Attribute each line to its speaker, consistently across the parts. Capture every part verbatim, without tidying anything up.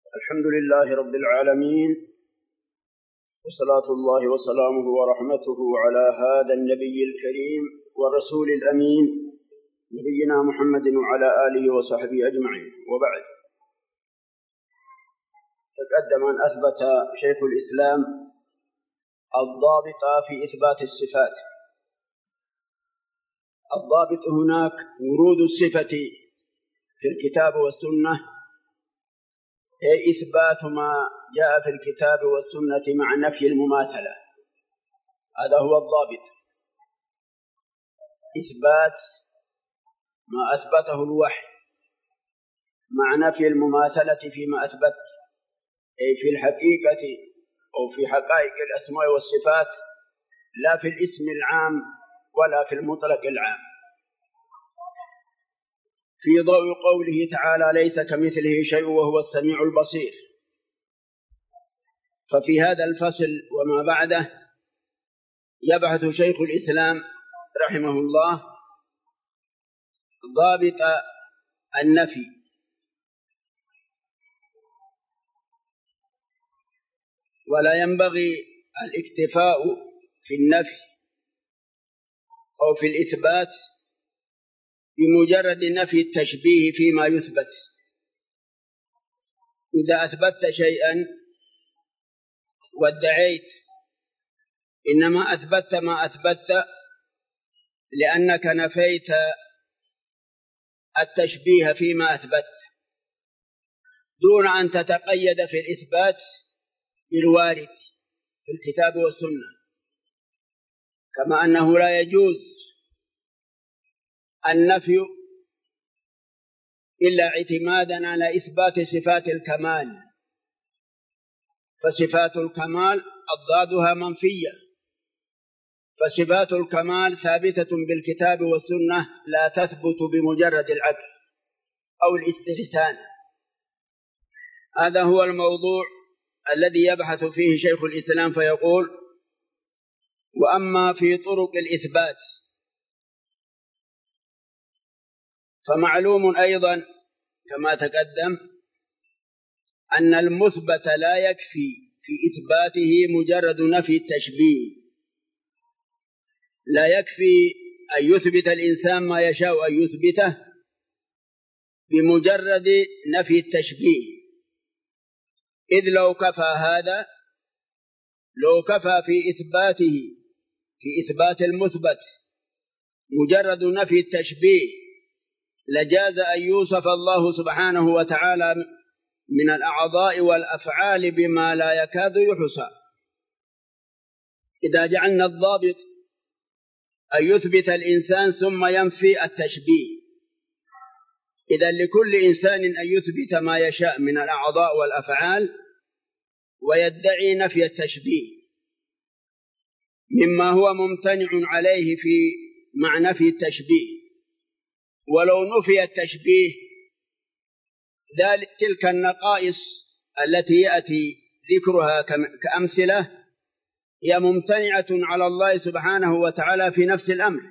Speaker 1: الحمد لله رب العالمين، وصلاة الله وسلامه ورحمته على هذا النبي الكريم والرسول الأمين نبينا محمد وعلى آله وصحبه أجمعين. وبعد، تقدم أن أثبت شيخ الإسلام الضابط في إثبات الصفات. الضابط هناك ورود الصفة في الكتاب والسنة، أي إثبات ما جاء في الكتاب والسنة مع نفي المماثلة. هذا هو الضابط، إثبات ما أثبته الوحي مع نفي المماثلة فيما أثبت، أي في الحقيقة أو في حقائق الأسماء والصفات، لا في الاسم العام ولا في المطلق العام. في ضوء قوله تعالى: ليس كمثله شيء وهو السميع البصير. ففي هذا الفصل وما بعده يبحث شيخ الإسلام رحمه الله ضابط النفي. ولا ينبغي الاكتفاء في النفي أو في الإثبات بمجرد نفي التشبيه فيما يثبت. إذا أثبتت شيئا وادعيت إنما أثبتت ما أثبتت لأنك نفيت التشبيه فيما أثبت، دون أن تتقيد في الإثبات بالوارد في الكتاب والسنة. كما أنه لا يجوز النفي إلا اعتمادا على إثبات صفات الكمال، فصفات الكمال أضدادها منفية، فصفات الكمال ثابتة بالكتاب والسنة، لا تثبت بمجرد العقل أو الاستحسان. هذا هو الموضوع الذي يبحث فيه شيخ الإسلام، فيقول: وأما في طرق الإثبات فمعلوم أيضا كما تقدم أن المثبت لا يكفي في إثباته مجرد نفي التشبيه. لا يكفي أن يثبت الإنسان ما يشاء أن يثبته بمجرد نفي التشبيه، إذ لو كفى هذا، لو كفى في إثباته في إثبات المثبت مجرد نفي التشبيه لجاز أن يوصف الله سبحانه وتعالى من الأعضاء والأفعال بما لا يكاد يحصى. إذا جعلنا الضابط أن يثبت الإنسان ثم ينفي التشبيه، إذا لكل إنسان أن يثبت ما يشاء من الأعضاء والأفعال ويدعي نفي التشبيه مما هو ممتنع عليه في مع نفي التشبيه. ولو نفي التشبيه ذلك تلك النقائص التي يأتي ذكرها كأمثلة هي ممتنعة على الله سبحانه وتعالى في نفس الأمر.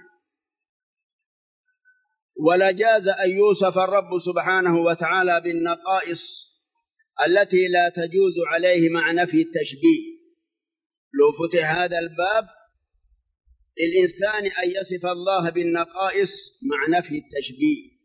Speaker 1: ولا جاز أن يوصف الرب سبحانه وتعالى بالنقائص التي لا تجوز عليه مع نفي التشبيه. لو فتح هذا الباب للإنسان أن يصف الله بالنقائص مع نفي التشبيه.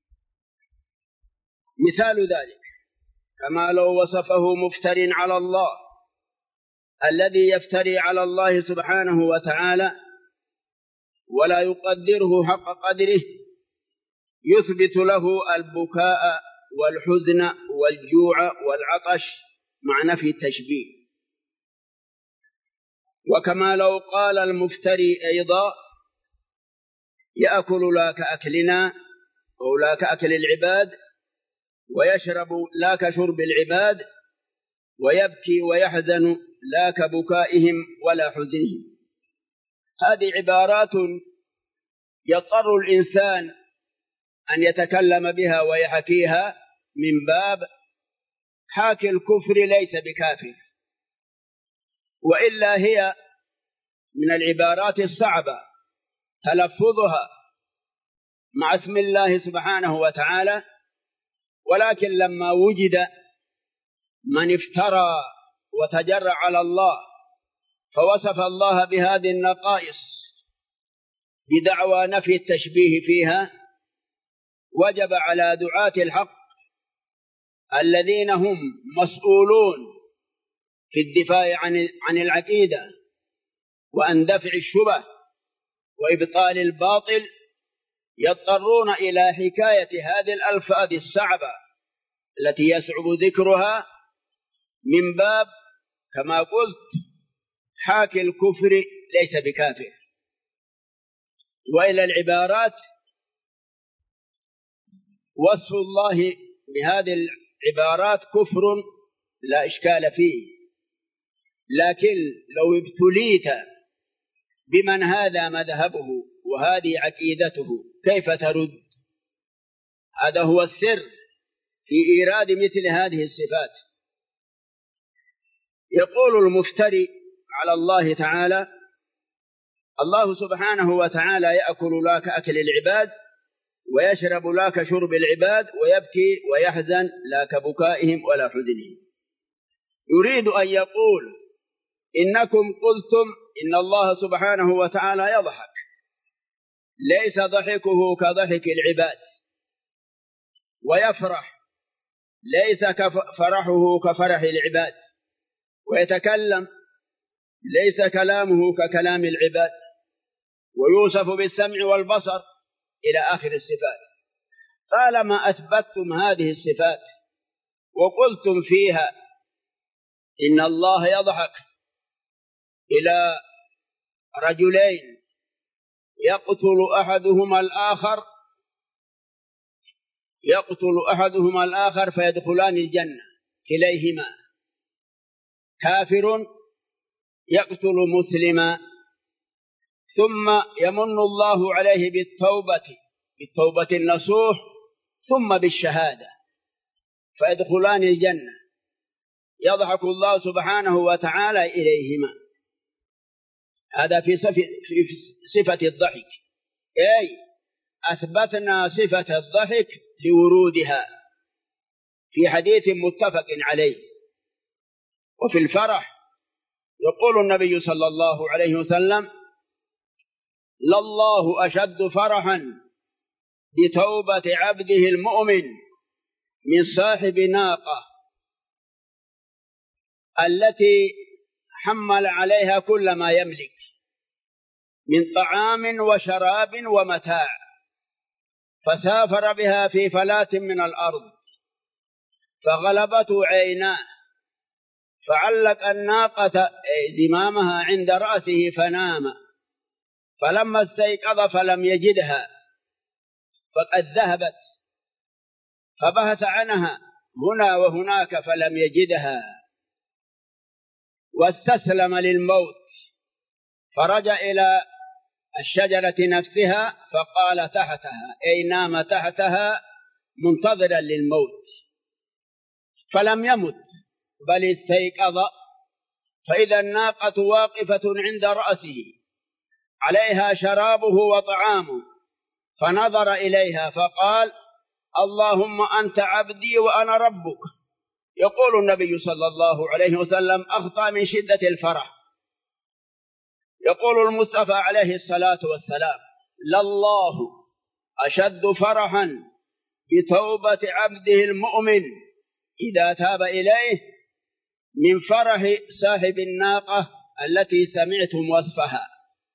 Speaker 1: مثال ذلك كما لو وصفه مفتر على الله، الذي يفتري على الله سبحانه وتعالى ولا يقدره حق قدره، يثبت له البكاء والحزن والجوع والعطش مع نفي التشبيه. وكما لو قال المفتري أيضا: يأكل لا كأكلنا أو لا كأكل العباد، ويشرب لا كشرب العباد، ويبكي ويحزن لا كبكائهم ولا حزنهم. هذه عبارات يضطر الإنسان أن يتكلم بها ويحكيها من باب حاكي الكفر ليس بكافر، وإلا هي من العبارات الصعبة تلفظها مع اسم الله سبحانه وتعالى. ولكن لما وجد من افترى وتجرأ على الله فوصف الله بهذه النقائص بدعوى نفي التشبيه فيها، وجب على دعاة الحق الذين هم مسؤولون في الدفاع عن عن العقيدة وأن دفع الشبه وإبطال الباطل يضطرون إلى حكاية هذه الألفاظ الصعبة التي يصعب ذكرها من باب كما قلت حاكي الكفر ليس بكافر، وإلى العبارات وصف الله بهذه العبارات كفر لا إشكال فيه، لكن لو ابتليت بمن هذا مذهبه وهذه عقيدته كيف ترد؟ هذا هو السر في إيراد مثل هذه الصفات. يقول المفتري على الله تعالى: الله سبحانه وتعالى يأكل لا كأكل العباد ويشرب لا كشرب العباد ويبكي ويحزن لا كبكائهم ولا حزنهم. يريد أن يقول إنكم قلتم إن الله سبحانه وتعالى يضحك، ليس ضحكه كضحك العباد، ويفرح ليس فرحه كفرح العباد، ويتكلم ليس كلامه ككلام العباد، ويوصف بالسمع والبصر إلى آخر الصفات. طالما أثبتتم هذه الصفات وقلتم فيها إن الله يضحك إلى رجلين يقتل أحدهما الآخر يقتل أحدهما الآخر فيدخلان الجنة كليهما، كافر يقتل مسلما ثم يمن الله عليه بالتوبة بالتوبة النصوح ثم بالشهادة فيدخلان الجنة، يضحك الله سبحانه وتعالى إليهما. هذا في صفة الضحك، أي أثبتنا صفة الضحك لورودها في حديث متفق عليه. وفي الفرح يقول النبي صلى الله عليه وسلم: لله أشد فرحا بتوبة عبده المؤمن من صاحب ناقة التي حمل عليها كل ما يملك من طعام وشراب ومتاع فسافر بها في فلاة من الأرض فغلبته عيناه فعلق الناقة زمامها عند رأسه فنام، فلما استيقظ فلم يجدها فقد ذهبت، فبحث عنها هنا وهناك فلم يجدها، واستسلم للموت فرجع إلى الشجرة نفسها فقال تحتها، أي نام تحتها منتظرا للموت، فلم يمت بل استيقظ، فإذا الناقة واقفة عند رأسه عليها شرابه وطعامه، فنظر إليها فقال: اللهم أنت عبدي وأنا ربك. يقول النبي صلى الله عليه وسلم: أخطأ من شدة الفرح. يقول المصطفى عليه الصلاة والسلام: لله أشد فرحا بتوبة عبده المؤمن إذا تاب إليه من فرح صاحب الناقة التي سمعتم وصفها.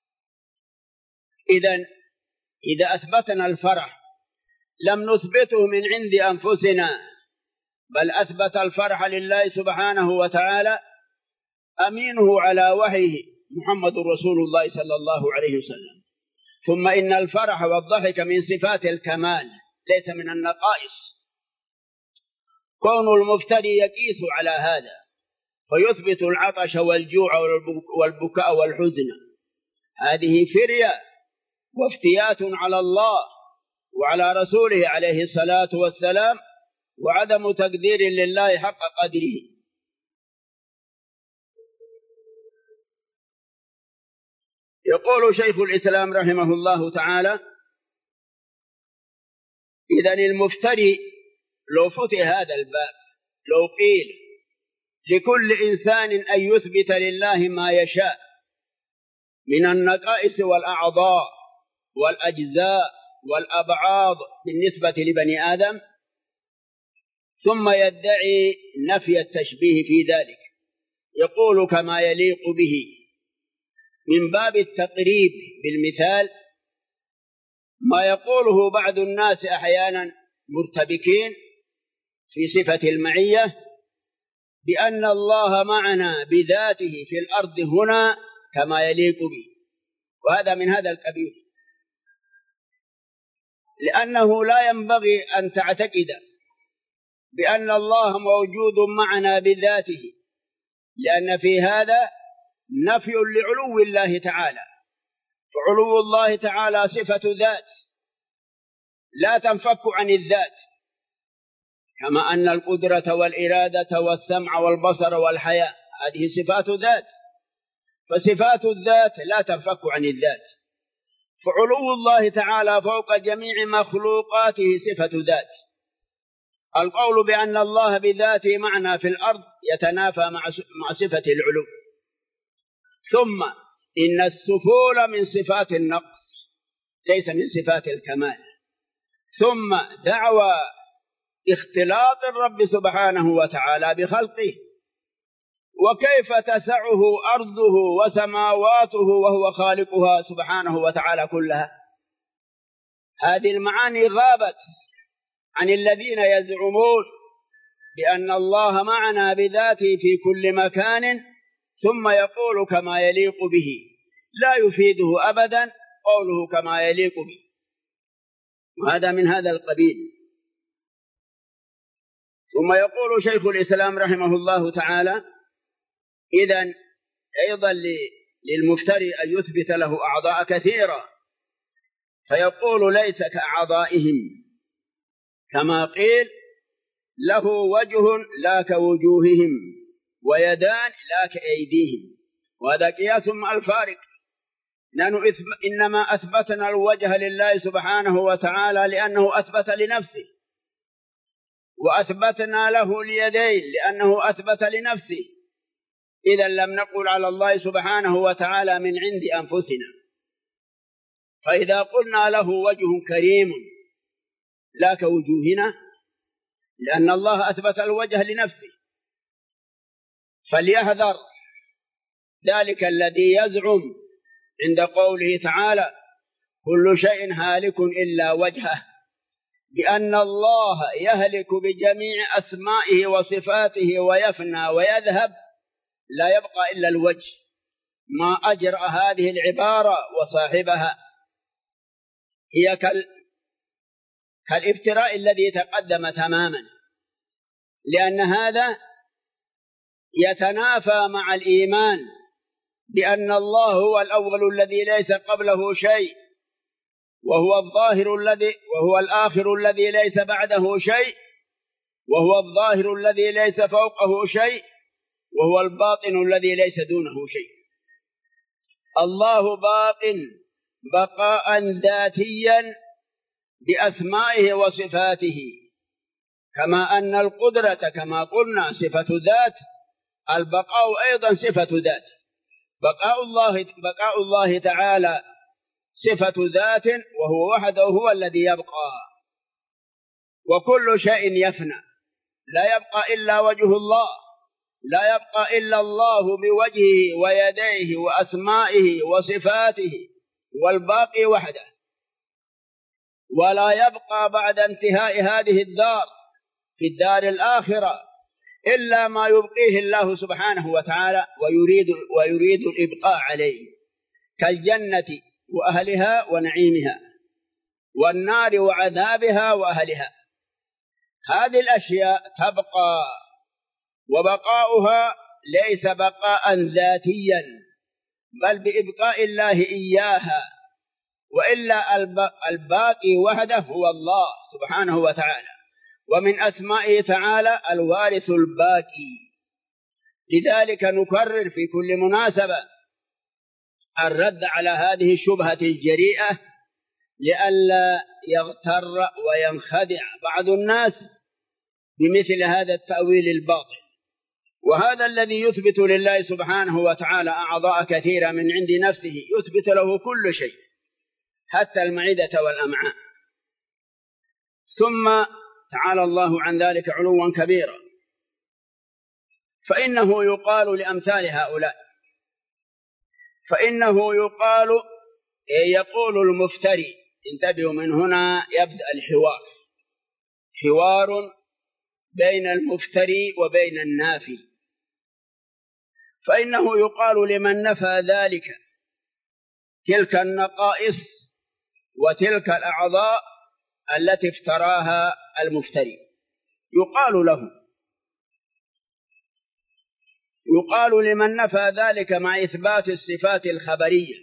Speaker 1: إذن إذا أثبتنا الفرح لم نثبته من عند أنفسنا، بل أثبت الفرح لله سبحانه وتعالى أمينه على وحيه محمد رسول الله صلى الله عليه وسلم. ثم إن الفرح والضحك من صفات الكمال ليس من النقائص. كون المفتري يقيس على هذا فيثبت العطش والجوع والبكاء والحزن، هذه فرية وافتيات على الله وعلى رسوله عليه الصلاة والسلام، وعدم تقدير لله حق قدره. يقول شيخ الإسلام رحمه الله تعالى: إذن المفتري لو فتح هذا الباب، لو قيل لكل إنسان أن يثبت لله ما يشاء من النقائص والأعضاء والأجزاء والأبعاض بالنسبة لبني آدم، ثم يدعي نفي التشبيه في ذلك، يقول كما يليق به من باب التقريب بالمثال، ما يقوله بعض الناس أحيانا مرتبكين في صفة المعية بأن الله معنا بذاته في الأرض هنا كما يليق به، وهذا من هذا القبيل، لأنه لا ينبغي أن تعتقد بأن الله موجود معنا بذاته، لأن في هذا نفي لعلو الله تعالى، فعلو الله تعالى صفة ذات لا تنفك عن الذات، كما أن القدرة والإرادة والسمع والبصر والحياة هذه صفات ذات، فصفات الذات لا تنفك عن الذات، فعلو الله تعالى فوق جميع مخلوقاته صفة ذات. القول بأن الله بذاته معنا في الأرض يتنافى مع صفة العلو. ثم إن السفول من صفات النقص ليس من صفات الكمال. ثم دعوى اختلاط الرب سبحانه وتعالى بخلقه، وكيف تسعه أرضه وسماواته وهو خالقها سبحانه وتعالى كلها. هذه المعاني غابت عن الذين يزعمون بأن الله معنا بذاته في كل مكان ثم يقول كما يليق به، لا يفيده أبدا قوله كما يليق به، وهذا من هذا القبيل. ثم يقول شيخ الإسلام رحمه الله تعالى: إذن أيضا للمفتري أن يثبت له أعضاء كثيرة، فيقول ليس كأعضائهم، كما قيل له وجه لا كوجوههم ويدان لا كأيديهم، وهذا قياس مع الفارق، لأنه إنما أثبتنا الوجه لله سبحانه وتعالى لأنه أثبت لنفسه، وأثبتنا له اليدين لأنه أثبت لنفسه، إذا لم نقل على الله سبحانه وتعالى من عند أنفسنا. فإذا قلنا له وجه كريم لا كوجوهنا لأن الله أثبت الوجه لنفسه، فليحذر ذلك الذي يزعم عند قوله تعالى: كل شيء هالك إلا وجهه، بأن الله يهلك بجميع أسمائه وصفاته ويفنى ويذهب، لا يبقى إلا الوجه. ما أجرأ هذه العبارة وصاحبها، هي كالافتراء الذي تقدم تماما، لأن هذا يتنافى مع الإيمان بأن الله هو الأول الذي ليس قبله شيء، وهو الظاهر الذي وهو الآخر الذي ليس بعده شيء، وهو الظاهر الذي ليس فوقه شيء، وهو الباطن الذي ليس دونه شيء. الله باق بقاء ذاتيا بأسمائه وصفاته، كما أن القدرة كما قلنا صفة ذات، البقاء أيضا صفة ذات. بقاء الله بقاء الله تعالى صفة ذات، وهو وحده هو الذي يبقى، وكل شيء يفنى، لا يبقى إلا وجه الله، لا يبقى إلا الله بوجهه ويديه وأسمائه وصفاته، والباقي وحده. ولا يبقى بعد انتهاء هذه الدار في الدار الآخرة إلا ما يبقيه الله سبحانه وتعالى ويريد, ويريد الإبقاء عليه، كالجنة وأهلها ونعيمها، والنار وعذابها وأهلها. هذه الأشياء تبقى، وبقاؤها ليس بقاء ذاتيا، بل بإبقاء الله إياها، وإلا الباقي وحده هو الله سبحانه وتعالى. ومن أسمائه تعالى الوارث الباقي. لذلك نكرر في كل مناسبة الرد على هذه الشبهة الجريئة، لئلا يغتر وينخدع بعض الناس بمثل هذا التأويل الباطل. وهذا الذي يثبت لله سبحانه وتعالى أعضاء كثيرة من عند نفسه، يثبت له كل شيء حتى المعدة والأمعاء. ثم تعالى الله عن ذلك علوا كبيرا، فإنه يقال لأمثال هؤلاء، فإنه يقال يقول المفتري، انتبهوا من هنا يبدأ الحوار، حوار بين المفتري وبين النافي. فإنه يقال لمن نفى ذلك تلك النقائص وتلك الأعضاء التي افتراها المفتري، يقال له يقال لمن نفى ذلك مع إثبات الصفات الخبرية،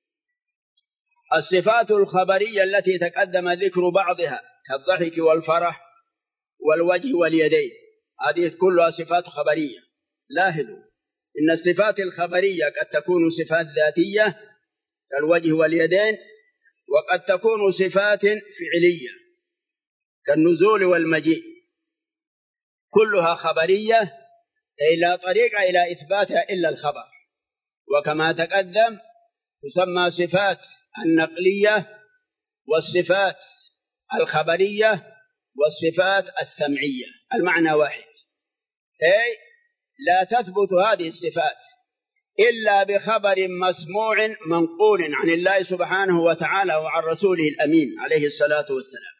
Speaker 1: الصفات الخبرية التي تقدم ذكر بعضها كالضحك والفرح والوجه واليدين، هذه كلها صفات خبرية. لاحظوا إن الصفات الخبرية قد تكون صفات ذاتية كالوجه واليدين، وقد تكون صفات فعلية كالنزول والمجيء، كلها خبرية لا طريق إلى إثباتها إلا الخبر. وكما تقدم تسمى صفات النقلية والصفات الخبرية والصفات السمعية، المعنى واحد، أي لا تثبت هذه الصفات إلا بخبر مسموع منقول عن الله سبحانه وتعالى وعن رسوله الأمين عليه الصلاة والسلام.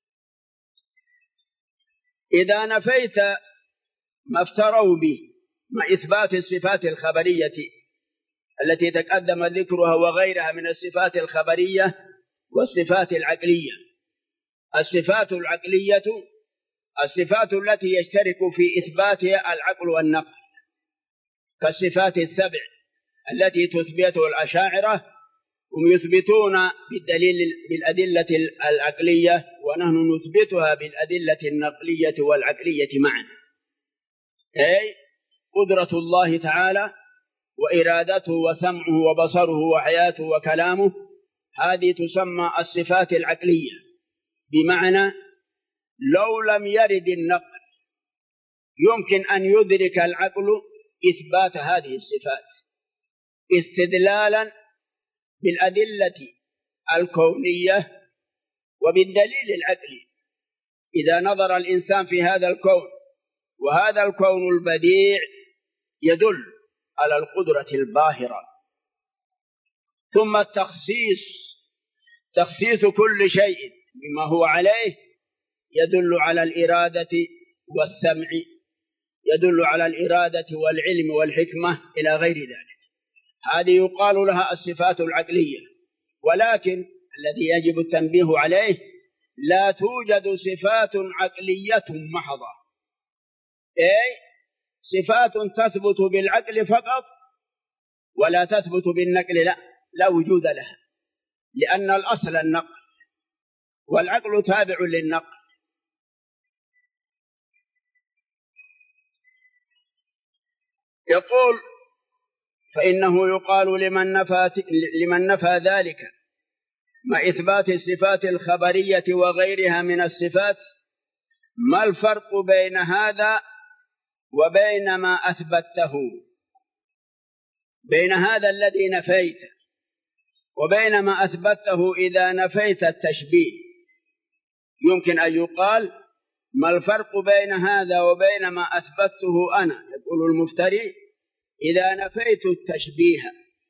Speaker 1: إذا نفيت ما افتروا به مع إثبات الصفات الخبرية التي تقدم ذكرها وغيرها من الصفات الخبرية والصفات العقلية، الصفات العقلية الصفات التي يشترك في إثباتها العقل والنقل، كالصفات السبع التي تثبتها الأشاعرة، هم يثبتون بالدليل بالأدلة العقلية، ونحن نثبتها بالأدلة النقلية والعقلية معا، أي قدرة الله تعالى وإرادته وسمعه وبصره وحياته وكلامه، هذه تسمى الصفات العقلية، بمعنى لو لم يرد النقل يمكن أن يدرك العقل إثبات هذه الصفات استدلالا بالأدلة الكونية وبالدليل العقلي. إذا نظر الإنسان في هذا الكون، وهذا الكون البديع يدل على القدرة الباهرة. ثم التخصيص، تخصيص كل شيء بما هو عليه، يدل على الإرادة والسمع، يدل على الإرادة والعلم والحكمة إلى غير ذلك. هذه يقال لها الصفات العقلية. ولكن الذي يجب التنبيه عليه، لا توجد صفات عقلية محضة، أي صفات تثبت بالعقل فقط ولا تثبت بالنقل، لا لا وجود لها، لأن الأصل النقل والعقل تابع للنقل. يقول فإنه يقال لمن نفى, لمن نفى ذلك مع إثبات الصفات الخبرية وغيرها من الصفات، ما الفرق بين هذا وبين ما أثبته، بين هذا الذي نفيته وبين ما أثبته إذا نفيت التشبيه؟ يمكن أن يقال ما الفرق بين هذا وبين ما أثبته أنا، يقول المفتري، إذا نفيت التشبيه،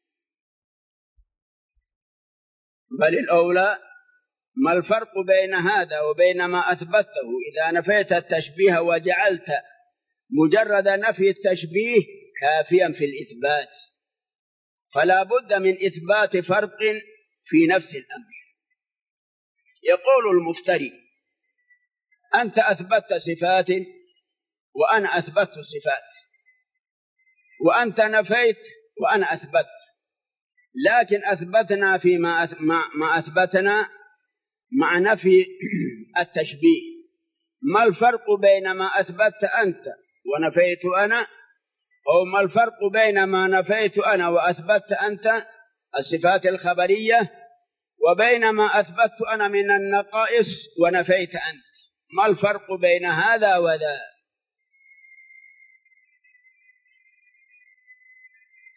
Speaker 1: بل الأولى ما الفرق بين هذا وبين ما أثبته إذا نفيت التشبيه وجعلت مجرد نفي التشبيه كافيا في الإثبات، فلا بد من إثبات فرق في نفس الأمر. يقول المفتري أنت أثبتت صفات وأنا أثبتت صفات، وأنت نفيت وأنا أثبت، لكن أثبتنا فيما ما أثبتنا مع نفي التشبيه. ما الفرق بين ما أثبت أنت ونفيت أنا، أو ما الفرق بين ما نفيت أنا وأثبت أنت الصفات الخبرية، وبين ما أثبت أنا من النقائص ونفيت أنت؟ ما الفرق بين هذا وذا؟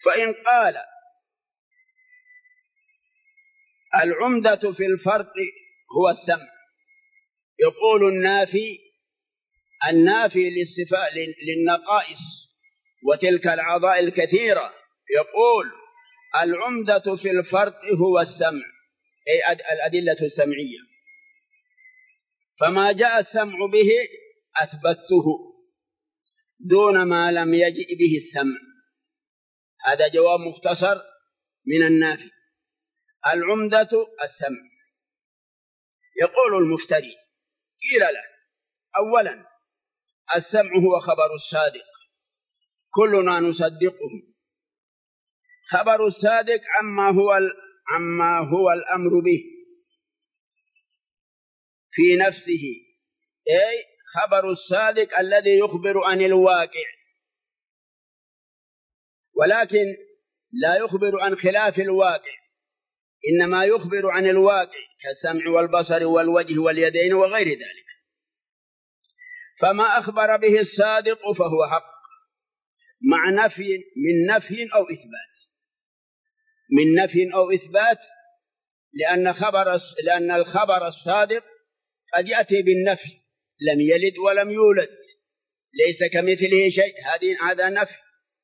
Speaker 1: فإن قال العمدة في الفرق هو السمع، يقول النافي النافي للصفات للنقائص وتلك الأعضاء الكثيرة، يقول العمدة في الفرق هو السمع، أي الأدلة السمعية، فما جاء السمع به أثبته دون ما لم يجئ به السمع. هذا جواب مختصر من النافي، العمدة السمع. يقول المفتري قيل له أولا السمع هو خبر الصادق كلنا نصدقه، خبر الصادق عما هو عما هو الأمر به في نفسه، أي خبر الصادق الذي يخبر عن الواقع، ولكن لا يخبر عن خلاف الواقع، إنما يخبر عن الواقع كالسمع والبصر والوجه واليدين وغير ذلك. فما أخبر به الصادق فهو حق مع نفي من نفي أو إثبات، من نفي أو إثبات، لأن خبر لأن الخبر الصادق قد يأتي بالنفي، لم يلد ولم يولد، ليس كمثله شيء، هذا نفي.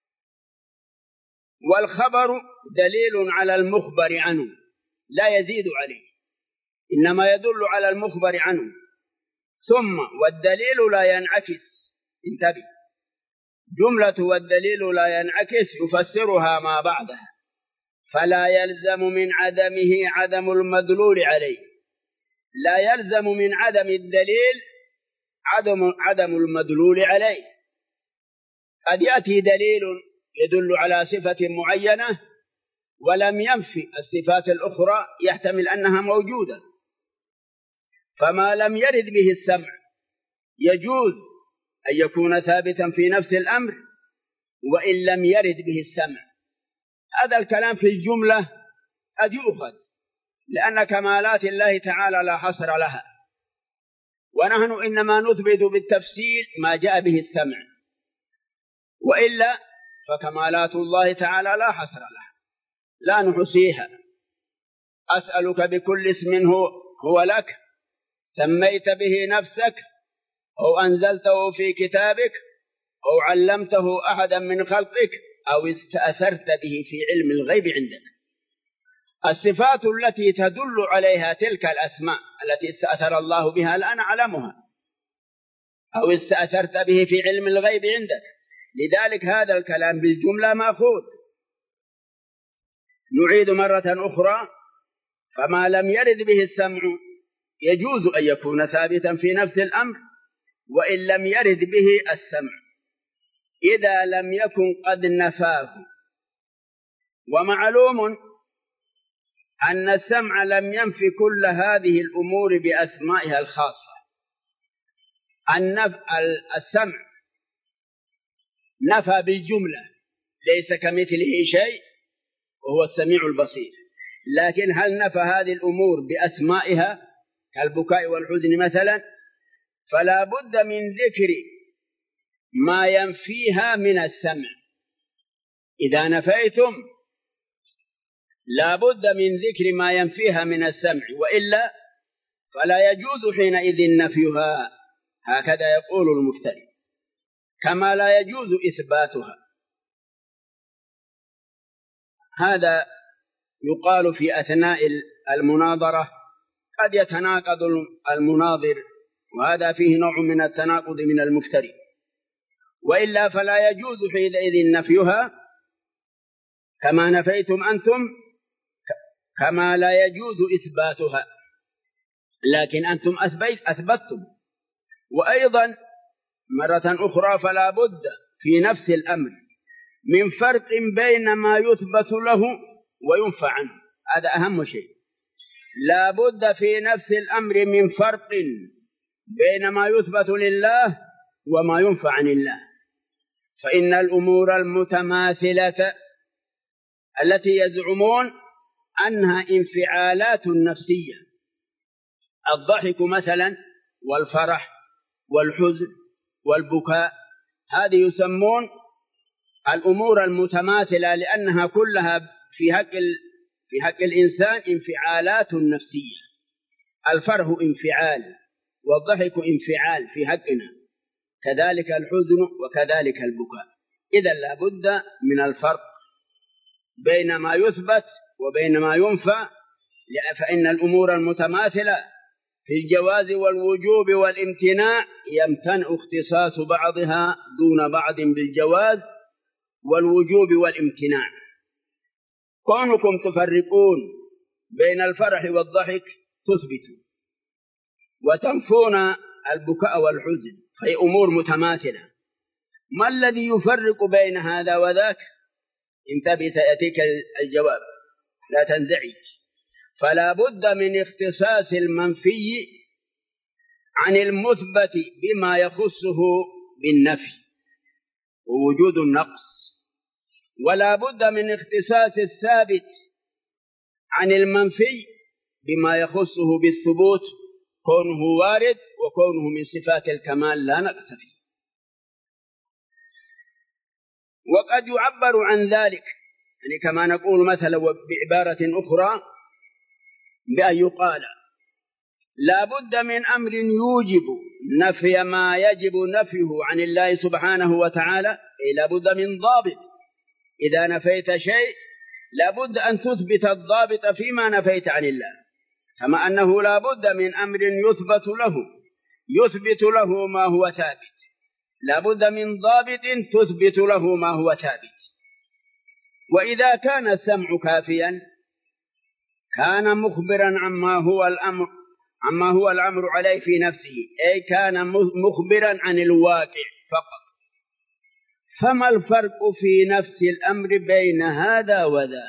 Speaker 1: والخبر دليل على المخبر عنه لا يزيد عليه، إنما يدل على المخبر عنه. ثم والدليل لا ينعكس، انتبه، جملة والدليل لا ينعكس يفسرها ما بعدها، فلا يلزم من عدمه عدم المدلول عليه، لا يلزم من عدم الدليل عدم عدم المدلول عليه. قد يأتي دليل يدل على صفة معينة ولم ينفي الصفات الأخرى يحتمل أنها موجودة، فما لم يرد به السمع يجوز أن يكون ثابتا في نفس الأمر وإن لم يرد به السمع. هذا الكلام في الجملة قد يؤخذ، لأن كمالات الله تعالى لا حصر لها، ونحن إنما نثبت بالتفسير ما جاء به السمع، وإلا فكمالات الله تعالى لا حصر لها لا نحصيها. أسألك بكل اسم هو, هو لك سميت به نفسك أو أنزلته في كتابك أو علمته أحدا من خلقك أو استأثرت به في علم الغيب عندك. الصفات التي تدل عليها تلك الأسماء التي استأثر الله بها لا نعلمها، أو استأثرت به في علم الغيب عندك، لذلك هذا الكلام بالجملة مأخوذ. نعيد مرة أخرى، فما لم يرد به السمع يجوز أن يكون ثابتا في نفس الأمر وإن لم يرد به السمع إذا لم يكن قد نفاه. ومعلوم أن السمع لم ينفي كل هذه الأمور بأسمائها الخاصة. السمع نفى بالجملة ليس كمثله شيء وهو السميع البصير، لكن هل نفى هذه الأمور بأسمائها كالبكاء والحزن مثلا؟ فلا بد من ذكر ما ينفيها من السمع. إذا نفيتم لا بد من ذكر ما ينفيها من السمع، وإلا فلا يجوز حينئذ نفيها، هكذا يقول المفتري، كما لا يجوز إثباتها. هذا يقال في أثناء المناظرة، قد يتناقض المناظر، وهذا فيه نوع من التناقض من المفتري، وإلا فلا يجوز حينئذ نفيها كما نفيتم أنتم، كما لا يجوز إثباتها، لكن أنتم أثبتتم. وأيضا مرة أخرى فلا بد في نفس الأمر من فرق بين ما يثبت له وينفى عنه، هذا أهم شيء. لا بد في نفس الأمر من فرق بين ما يثبت لله وما ينفى عن الله، فإن الأمور المتماثلة التي يزعمون أنها انفعالات نفسية، الضحك مثلا والفرح والحزن والبكاء، هذه يسمون الأمور المتماثلة لأنها كلها في حق في حق الإنسان انفعالات نفسية. الفرح انفعال والضحك انفعال في حقنا، كذلك الحزن وكذلك البكاء. إذا لا بد من الفرق بين ما يثبت وبين ما ينفى، فإن الأمور المتماثلة في الجواز والوجوب والامتناع يمتنع اختصاص بعضها دون بعض بالجواز والوجوب والامتناع. كونكم تفرقون بين الفرح والضحك تثبتوا وتنفون البكاء والحزن، فهي أمور متماثلة. ما الذي يفرق بين هذا وذاك؟ انتبه سيأتيك الجواب، لا تنزعج. فلا بد من اختصاص المنفي عن المثبت بما يخصه بالنفي ووجود النقص، ولا بد من اختصاص الثابت عن المنفي بما يخصه بالثبوت، كونه وارد وكونه من صفات الكمال لا نقص فيه. وقد يعبر عن ذلك يعني كما نقول مثلا بعبارة أخرى بأن يقال لا بد من أمر يوجب نفي ما يجب نفيه عن الله سبحانه وتعالى، أي لا بد من ضابط. إذا نفيت شيء لا بد أن تثبت الضابط فيما نفيت عن الله، كما أنه لا بد من أمر يثبت له يثبت له ما هو ثابت، لا بد من ضابط تثبت له ما هو ثابت. وإذا كان السمع كافيا كان مخبرا عما هو الأمر عما هو الأمر عليه في نفسه، أي كان مخبرا عن الواقع فقط. فما الفرق في نفس الأمر بين هذا وذا؟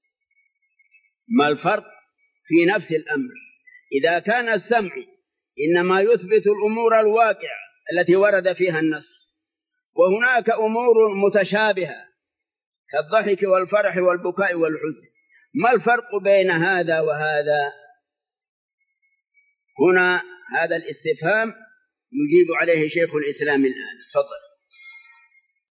Speaker 1: ما الفرق في نفس الأمر إذا كان السمع إنما يثبت الأمور الواقعة التي ورد فيها النص، وهناك أمور متشابهة كالضحك والفرح والبكاء والحزن، ما الفرق بين هذا وهذا؟ هنا هذا الاستفهام يجيب عليه شيخ الإسلام الآن. تفضل.